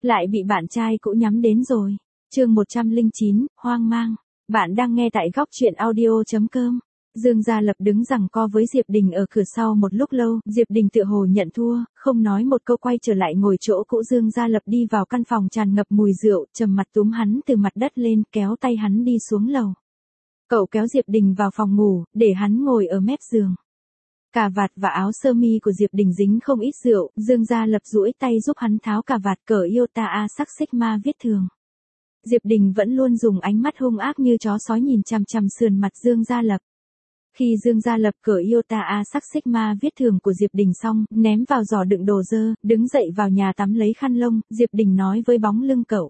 Lại bị bạn trai cũ nhắm đến rồi. Chương 109, hoang mang. Bạn đang nghe tại góc truyện audio.com. Dương Gia Lập đứng giằng co với Diệp Đình ở cửa sau một lúc lâu, Diệp Đình tựa hồ nhận thua, không nói một câu quay trở lại ngồi chỗ cũ. Dương Gia Lập đi vào căn phòng tràn ngập mùi rượu, trầm mặt túm hắn từ mặt đất lên, kéo tay hắn đi xuống lầu. Cậu kéo Diệp Đình vào phòng ngủ, để hắn ngồi ở mép giường. Cà vạt và áo sơ mi của Diệp Đình dính không ít rượu, Dương Gia Lập duỗi tay giúp hắn tháo cà vạt, cởi Iota A sắc Sigma viết thường. Diệp Đình vẫn luôn dùng ánh mắt hung ác như chó sói nhìn chằm chằm sườn mặt Dương Gia Lập. Khi Dương Gia Lập cởi Iota A sắc Sigma viết thường của Diệp Đình xong, ném vào giỏ đựng đồ dơ, đứng dậy vào nhà tắm lấy khăn lông, Diệp Đình nói với bóng lưng cậu.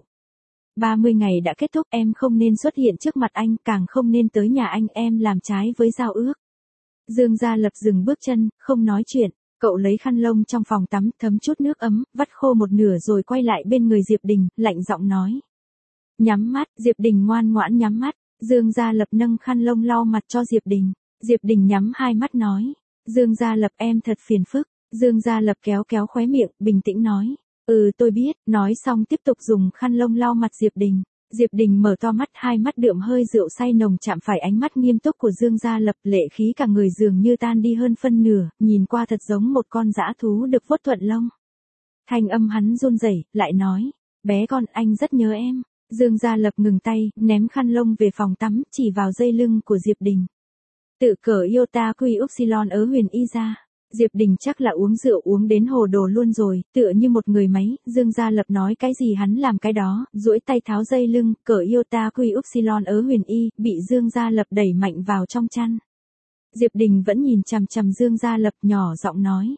30 ngày đã kết thúc, em không nên xuất hiện trước mặt anh, càng không nên tới nhà anh, em làm trái với giao ước. Dương Gia Lập dừng bước chân, không nói chuyện, cậu lấy khăn lông trong phòng tắm, thấm chút nước ấm, vắt khô một nửa rồi quay lại bên người Diệp Đình, lạnh giọng nói. Nhắm mắt, Diệp Đình ngoan ngoãn nhắm mắt, Dương Gia Lập nâng khăn lông lau mặt cho Diệp Đình. Diệp Đình nhắm hai mắt nói. Dương Gia Lập em thật phiền phức. Dương Gia Lập kéo kéo khóe miệng, bình tĩnh nói. Tôi biết, nói xong tiếp tục dùng khăn lông lau mặt Diệp Đình. Diệp Đình mở to mắt, hai mắt đượm hơi rượu say nồng chạm phải ánh mắt nghiêm túc của Dương Gia Lập, lệ khí cả người dường như tan đi hơn phân nửa, nhìn qua thật giống một con dã thú được vuốt thuận lông. Thanh âm hắn run rẩy, lại nói, bé con, anh rất nhớ em. Dương Gia Lập ngừng tay, ném khăn lông về phòng tắm, chỉ vào dây lưng của Diệp Đình. Tự cởi Iota Quy Upsilon ớ huyền y ra. Diệp Đình chắc là uống rượu uống đến hồ đồ luôn rồi, tựa như một người máy. Dương Gia Lập nói cái gì hắn làm cái đó, duỗi tay tháo dây lưng, cởi Iota Quy Upsilon ớ huyền y, bị Dương Gia Lập đẩy mạnh vào trong chăn. Diệp Đình vẫn nhìn chằm chằm Dương Gia Lập, nhỏ giọng nói.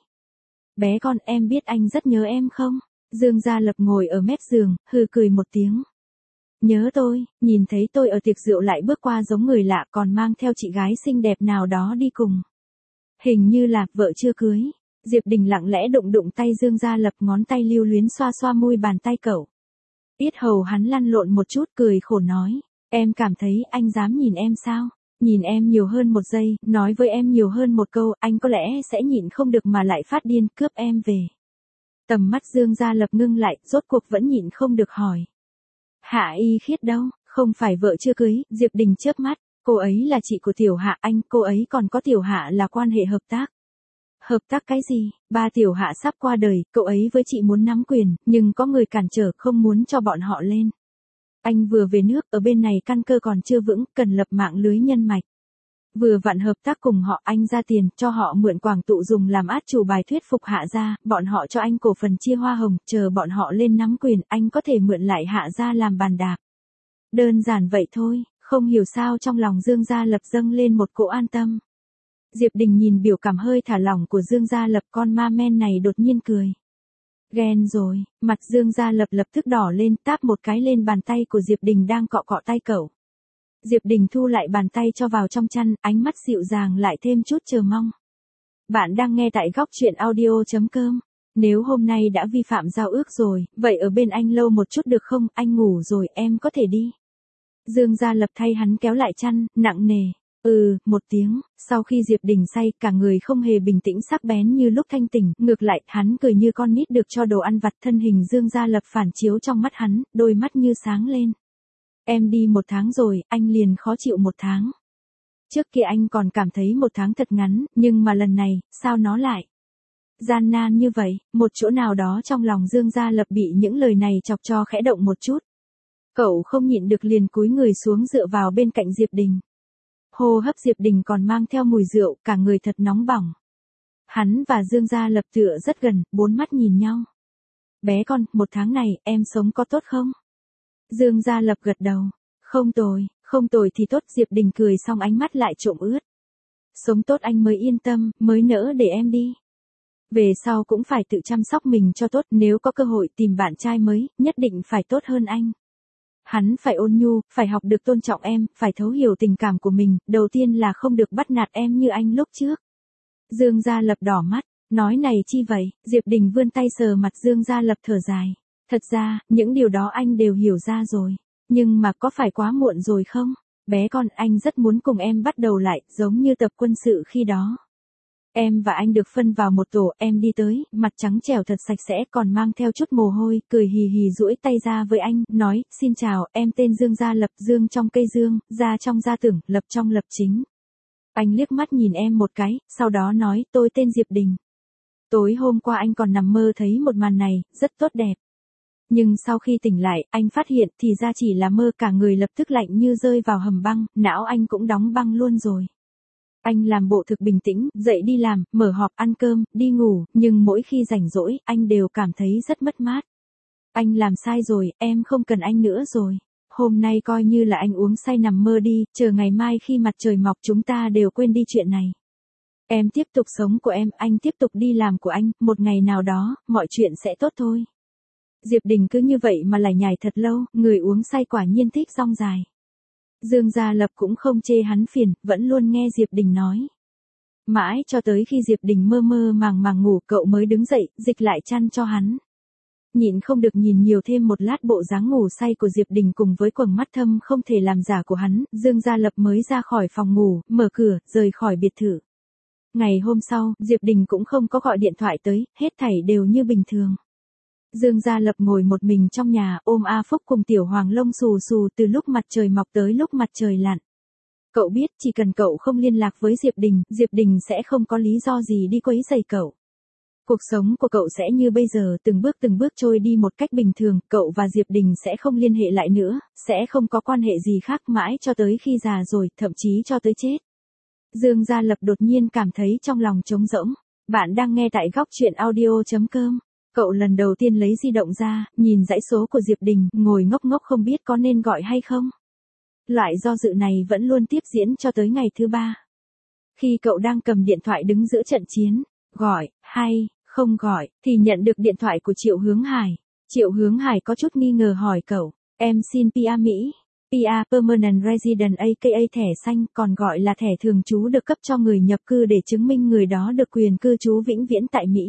Bé con, em biết anh rất nhớ em không? Dương Gia Lập ngồi ở mép giường, hừ cười một tiếng. Nhớ tôi, nhìn thấy tôi ở tiệc rượu lại bước qua giống người lạ, còn mang theo chị gái xinh đẹp nào đó đi cùng. Hình như là vợ chưa cưới. Diệp Đình lặng lẽ đụng tay Dương Gia Lập, ngón tay lưu luyến xoa xoa môi bàn tay cậu. Yết hầu hắn lăn lộn một chút, cười khổ nói. Em cảm thấy anh dám nhìn em sao? Nhìn em nhiều hơn một giây, nói với em nhiều hơn một câu, anh có lẽ sẽ nhịn không được mà lại phát điên, cướp em về. Tầm mắt Dương Gia Lập ngưng lại, rốt cuộc vẫn nhịn không được hỏi. Hạ Y Khiết đâu? Không phải vợ chưa cưới. Diệp Đình chớp mắt. Cô ấy là chị của Tiểu Hạ anh, cô ấy còn có Tiểu Hạ là quan hệ hợp tác. Hợp tác cái gì? Ba Tiểu Hạ sắp qua đời, cậu ấy với chị muốn nắm quyền, nhưng có người cản trở, không muốn cho bọn họ lên. Anh vừa về nước, ở bên này căn cơ còn chưa vững, cần lập mạng lưới nhân mạch. Vừa vặn hợp tác cùng họ, anh ra tiền, cho họ mượn Quảng Tụ dùng làm át chủ bài thuyết phục Hạ gia, bọn họ cho anh cổ phần chia hoa hồng, chờ bọn họ lên nắm quyền, anh có thể mượn lại Hạ gia làm bàn đạp. Đơn giản vậy thôi, không hiểu sao trong lòng Dương Gia Lập dâng lên một cỗ an tâm. Diệp Đình nhìn biểu cảm hơi thả lỏng của Dương Gia Lập, con ma men này đột nhiên cười. Ghen rồi, mặt Dương Gia Lập lập tức đỏ lên, táp một cái lên bàn tay của Diệp Đình đang cọ cọ tay cậu. Diệp Đình thu lại bàn tay cho vào trong chăn, ánh mắt dịu dàng lại thêm chút chờ mong. Bạn đang nghe tại góc truyện audio.com. Nếu hôm nay đã vi phạm giao ước rồi, vậy ở bên anh lâu một chút được không? Anh ngủ rồi, em có thể đi. Dương Gia Lập thay hắn kéo lại chăn, nặng nề. Một tiếng, sau khi Diệp Đình say, cả người không hề bình tĩnh sắc bén như lúc thanh tỉnh, ngược lại, hắn cười như con nít được cho đồ ăn vặt, thân hình Dương Gia Lập phản chiếu trong mắt hắn, đôi mắt như sáng lên. Em đi 1 tháng rồi, anh liền khó chịu 1 tháng. Trước kia anh còn cảm thấy 1 tháng thật ngắn, nhưng mà lần này, sao nó lại gian nan như vậy? Một chỗ nào đó trong lòng Dương Gia Lập bị những lời này chọc cho khẽ động một chút. Cậu không nhịn được liền cúi người xuống dựa vào bên cạnh Diệp Đình. Hô hấp Diệp Đình còn mang theo mùi rượu, cả người thật nóng bỏng. Hắn và Dương Gia Lập tựa rất gần, 4 mắt nhìn nhau. Bé con, 1 tháng này, em sống có tốt không? Dương Gia Lập gật đầu. Không tồi thì tốt. Diệp Đình cười xong ánh mắt lại trộm ướt. Sống tốt anh mới yên tâm, mới nỡ để em đi. Về sau cũng phải tự chăm sóc mình cho tốt, nếu có cơ hội tìm bạn trai mới, nhất định phải tốt hơn anh. Hắn phải ôn nhu, phải học được tôn trọng em, phải thấu hiểu tình cảm của mình, đầu tiên là không được bắt nạt em như anh lúc trước. Dương Gia Lập đỏ mắt, nói này chi vậy? Diệp Đình vươn tay sờ mặt Dương Gia Lập, thở dài. Thật ra, những điều đó anh đều hiểu ra rồi. Nhưng mà có phải quá muộn rồi không? Bé con, anh rất muốn cùng em bắt đầu lại, giống như tập quân sự khi đó. Em và anh được phân vào một tổ, em đi tới, mặt trắng trẻo thật sạch sẽ, còn mang theo chút mồ hôi, cười hì hì duỗi tay ra với anh, nói, xin chào, em tên Dương Gia Lập, Dương trong cây dương, Gia trong gia tưởng, Lập trong lập chính. Anh liếc mắt nhìn em một cái, sau đó nói, tôi tên Diệp Đình. Tối hôm qua anh còn nằm mơ thấy một màn này, rất tốt đẹp. Nhưng sau khi tỉnh lại, anh phát hiện thì ra chỉ là mơ, cả người lập tức lạnh như rơi vào hầm băng, não anh cũng đóng băng luôn rồi. Anh làm bộ thực bình tĩnh, dậy đi làm, mở họp, ăn cơm, đi ngủ, nhưng mỗi khi rảnh rỗi, anh đều cảm thấy rất mất mát. Anh làm sai rồi, em không cần anh nữa rồi. Hôm nay coi như là anh uống say nằm mơ đi, chờ ngày mai khi mặt trời mọc chúng ta đều quên đi chuyện này. Em tiếp tục sống của em, anh tiếp tục đi làm của anh, một ngày nào đó, mọi chuyện sẽ tốt thôi. Diệp Đình cứ như vậy mà lải nhải thật lâu, người uống say quả nhiên thích rong dài. Dương Gia Lập cũng không chê hắn phiền, vẫn luôn nghe Diệp Đình nói. Mãi cho tới khi Diệp Đình mơ mơ màng màng ngủ, cậu mới đứng dậy, dịch lại chăn cho hắn. Nhịn không được nhìn nhiều thêm một lát bộ dáng ngủ say của Diệp Đình cùng với quầng mắt thâm không thể làm giả của hắn, Dương Gia Lập mới ra khỏi phòng ngủ, mở cửa, rời khỏi biệt thự. Ngày hôm sau, Diệp Đình cũng không có gọi điện thoại tới, hết thảy đều như bình thường. Dương Gia Lập ngồi một mình trong nhà, ôm A Phúc cùng Tiểu Hoàng lông xù xù từ lúc mặt trời mọc tới lúc mặt trời lặn. Cậu biết chỉ cần cậu không liên lạc với Diệp Đình sẽ không có lý do gì đi quấy rầy cậu. Cuộc sống của cậu sẽ như bây giờ, từng bước trôi đi một cách bình thường, cậu và Diệp Đình sẽ không liên hệ lại nữa, sẽ không có quan hệ gì khác mãi cho tới khi già rồi, thậm chí cho tới chết. Dương Gia Lập đột nhiên cảm thấy trong lòng trống rỗng. Bạn đang nghe tại góc truyện audio.com. Cậu lần đầu tiên lấy di động ra, nhìn dãy số của Diệp Đình, ngồi ngốc ngốc không biết có nên gọi hay không. Loại do dự này vẫn luôn tiếp diễn cho tới ngày thứ 3. Khi cậu đang cầm điện thoại đứng giữa trận chiến, gọi, hay, không gọi, thì nhận được điện thoại của Triệu Hướng Hải. Triệu Hướng Hải có chút nghi ngờ hỏi cậu, em xin PR Mỹ. PR Permanent Resident aka thẻ xanh, còn gọi là thẻ thường trú được cấp cho người nhập cư để chứng minh người đó được quyền cư trú vĩnh viễn tại Mỹ.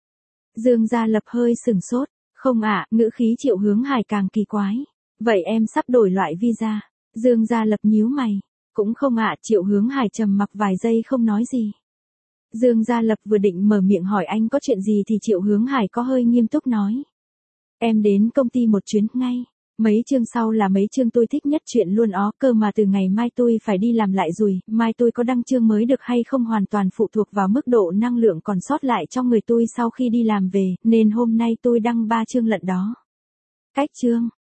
Dương Gia Lập hơi sừng sốt, không ạ, ngữ khí Triệu Hướng Hải càng kỳ quái. Vậy em sắp đổi loại visa. Dương Gia Lập nhíu mày, cũng không ạ, Triệu Hướng Hải trầm mặc vài giây không nói gì. Dương Gia Lập vừa định mở miệng hỏi anh có chuyện gì thì Triệu Hướng Hải có hơi nghiêm túc nói. Em đến công ty một chuyến ngay. Mấy chương sau là mấy chương tôi thích nhất chuyện luôn ó, cơ mà từ ngày mai tôi phải đi làm lại rồi, mai tôi có đăng chương mới được hay không hoàn toàn phụ thuộc vào mức độ năng lượng còn sót lại trong người tôi sau khi đi làm về, nên hôm nay tôi đăng 3 chương lận đó. Cách chương